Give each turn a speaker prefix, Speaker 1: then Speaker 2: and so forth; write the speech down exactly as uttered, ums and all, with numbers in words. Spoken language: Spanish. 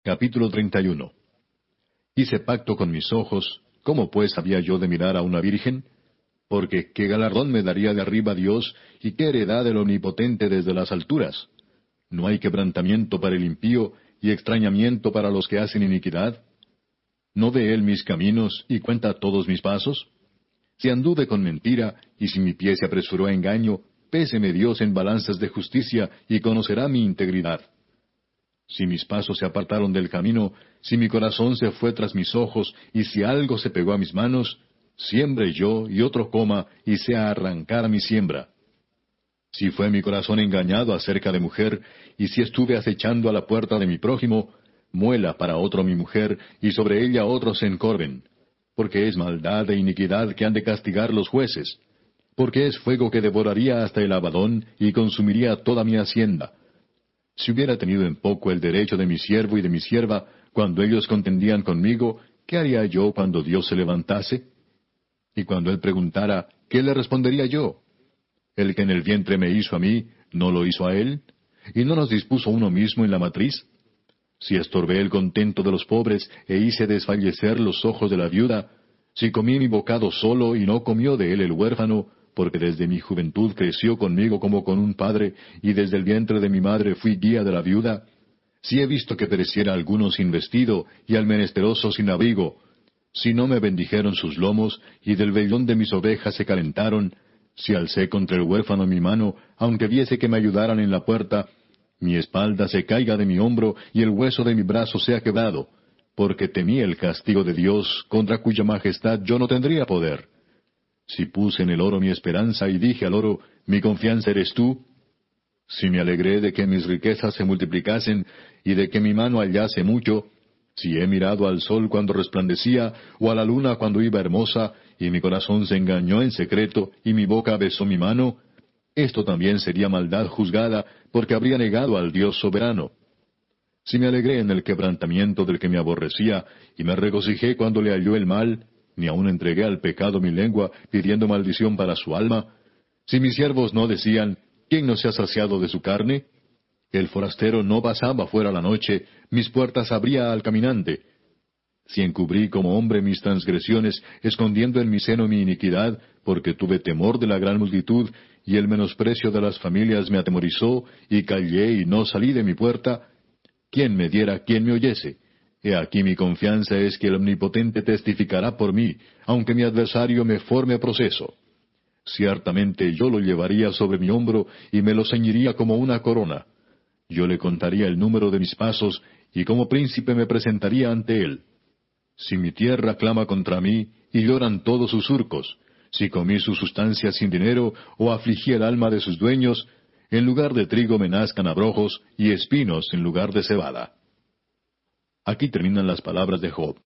Speaker 1: Capítulo treinta y uno. Hice pacto con mis ojos, ¿cómo pues había yo de mirar a una virgen? Porque ¿qué galardón me daría de arriba Dios, y qué heredad del Omnipotente desde las alturas? ¿No hay quebrantamiento para el impío, y extrañamiento para los que hacen iniquidad? ¿No ve él mis caminos, y cuenta todos mis pasos? Si anduve con mentira, y si mi pie se apresuró a engaño, péseme Dios en balanzas de justicia, y conocerá mi integridad. Si mis pasos se apartaron del camino, si mi corazón se fue tras mis ojos, y si algo se pegó a mis manos, siembre yo, y otro coma, y sea arrancar mi siembra. Si fue mi corazón engañado acerca de mujer, y si estuve acechando a la puerta de mi prójimo, muela para otro mi mujer, y sobre ella otros se encorven. Porque es maldad e iniquidad que han de castigar los jueces. Porque es fuego que devoraría hasta el Abadón, y consumiría toda mi hacienda. Si hubiera tenido en poco el derecho de mi siervo y de mi sierva, cuando ellos contendían conmigo, ¿qué haría yo cuando Dios se levantase? Y cuando él preguntara, ¿qué le respondería yo? El que en el vientre me hizo a mí, ¿no lo hizo a él? ¿Y no nos dispuso uno mismo en la matriz? Si estorbé el contento de los pobres, e hice desfallecer los ojos de la viuda, si comí mi bocado solo, y no comió de él el huérfano, porque desde mi juventud creció conmigo como con un padre, y desde el vientre de mi madre fui guía de la viuda, si he visto que pereciera alguno sin vestido, y al menesteroso sin abrigo, si no me bendijeron sus lomos, y del vellón de mis ovejas se calentaron, si alcé contra el huérfano mi mano, aunque viese que me ayudaran en la puerta, mi espalda se caiga de mi hombro, y el hueso de mi brazo sea quebrado, porque temí el castigo de Dios, contra cuya majestad yo no tendría poder. Si puse en el oro mi esperanza, y dije al oro, mi confianza eres tú. Si me alegré de que mis riquezas se multiplicasen, y de que mi mano hallase mucho, si he mirado al sol cuando resplandecía, o a la luna cuando iba hermosa, y mi corazón se engañó en secreto, y mi boca besó mi mano, esto también sería maldad juzgada, porque habría negado al Dios soberano. Si me alegré en el quebrantamiento del que me aborrecía, y me regocijé cuando le halló el mal, ni aun entregué al pecado mi lengua, pidiendo maldición para su alma, si mis siervos no decían, ¿quién no se ha saciado de su carne? El forastero no pasaba fuera la noche, mis puertas abría al caminante. Si encubrí como hombre mis transgresiones, escondiendo en mi seno mi iniquidad, porque tuve temor de la gran multitud, y el menosprecio de las familias me atemorizó, y callé y no salí de mi puerta, ¿quién me diera, quién me oyese? He aquí mi confianza es que el Omnipotente testificará por mí, aunque mi adversario me forme proceso. Ciertamente yo lo llevaría sobre mi hombro, y me lo ceñiría como una corona. Yo le contaría el número de mis pasos, y como príncipe me presentaría ante él. Si mi tierra clama contra mí, y lloran todos sus surcos, si comí su sustancia sin dinero, o afligí el alma de sus dueños, en lugar de trigo me nazcan abrojos, y espinos en lugar de cebada. Aquí terminan las palabras de Job.